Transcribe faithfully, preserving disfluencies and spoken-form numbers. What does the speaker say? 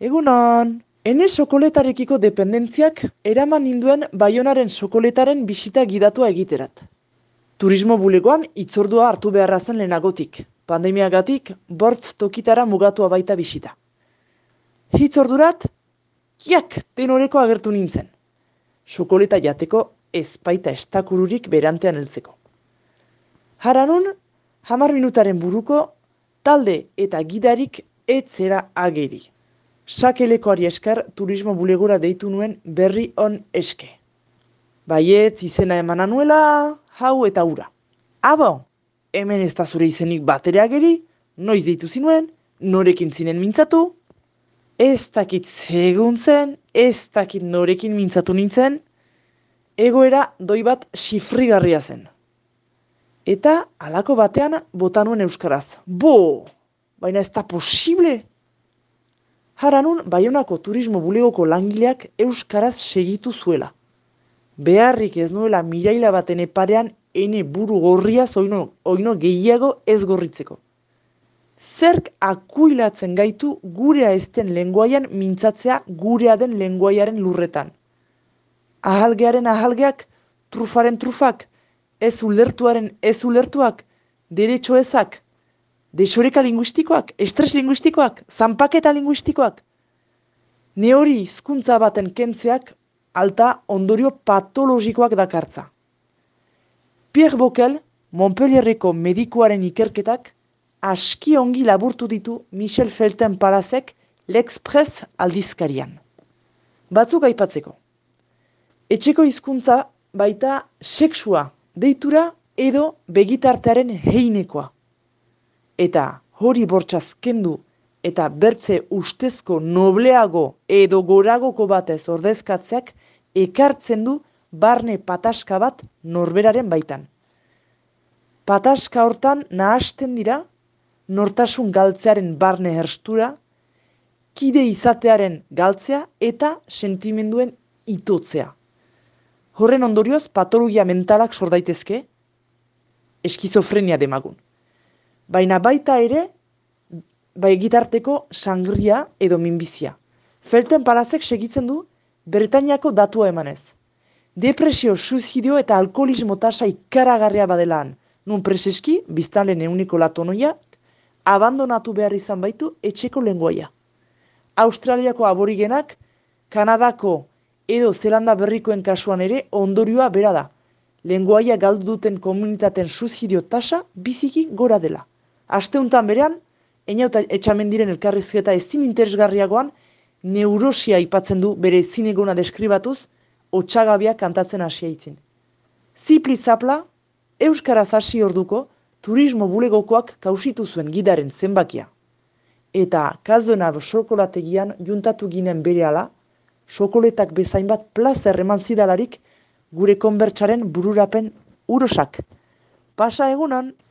Egunon, ene sokoletarekiko dependentziak eraman ninduen Baionaren sokoletaren bisita gidatua egiterat. Turismo bulegoan hitzordua hartu beharra zen lehenagotik, pandemiagatik bortz tokitara mugatua baita bisita. Hitzordurat, kiak tenoreko agertu nintzen. Sokoleta jateko ez baita estakururik berantean heltzeko. Haranun, hamar minutaren buruko, talde eta gidarik etzera ageri. Sakelekoari esker turismo bulegora deitu nuen berri on eske. Baietz izena emana nuela, hau eta hura. Abo, hemen ez da zure izenik batere ageri, noiz deitu zinuen, norekin zinen mintzatu. Ez dakit zegun zen, ez dakit norekin mintzatu nintzen, egoera doi bat xifrigarria zen. Eta halako batean bota nuen euskaraz. Bo, baina ez da posible! Haranun Baionako turismo bulegoko langileak euskaraz segitu zuela. Beharrik ez nuela miraila baten eparean ene buru gorria oino, oino gehiago ez gorritzeko. Zerk akuilatzen gaitu gurea ezten lenguaian mintzatzea gurea den lenguaiaren lurretan. Ahalgearen ahalgeak, trufaren trufak, ez ulertuaren ez ulertuak, derecho ezak, desoreka linguistikoak, estres linguistikoak, zanpaketa linguistikoak. Ne hori hizkuntza baten kentzeak alta ondorio patologikoak dakartza. Pierre Bokel, Montpellierreko medikuaren ikerketak, aski ongi laburtu ditu Michel Felten Palazek L'Express aldizkarian. Batzuk aipatzeko. Etxeko hizkuntza baita sexua, deitura edo begitartearen heinekoa. Eta hori bortxaz kendu eta bertze ustezko nobleago edo goragoko batez ordezkatzeak ekartzen du barne pataska bat norberaren baitan. Pataska hortan nahasten dira nortasun galtzearen barne herstura, kide izatearen galtzea eta sentimenduen itotzea. Horren ondorioz patologia mentalak sor daitezke, eskizofrenia demagun. Baina baita ere, bai gitarteko sangria edo minbizia. Felten Palazek segitzen du Bretainiako datua emanez. Depresio, suizidio eta alkoholismo tasa ikaragarria badelaan, nun preseski, biztanleen euniko latonoia, abandonatu behar izan baitu etxeko lenguaia. Australiako aborigenak, Kanadako edo Zelanda berrikoen kasuan ere ondorioa bera da. Lenguaia galdu duten komunitaten suizidio tasa biziki gora dela. Asteuntan berean, Eñauta Etxamendiren elkarrizketa ezin interesgarriagoan, neurosia aipatzen du bere ezinegona deskribatuz, otsagabia kantatzen hasia itzin. Zipli zapla, euskaraz hasi orduko, turismo bulegokoak kausitu zuen gidaren zenbakia. Eta kazuena sokolategian juntatu ginen berehala, sokoletak bezain bat plazer eman zidalarik gure konbertsaren bururapen urosak. Pasa egunan!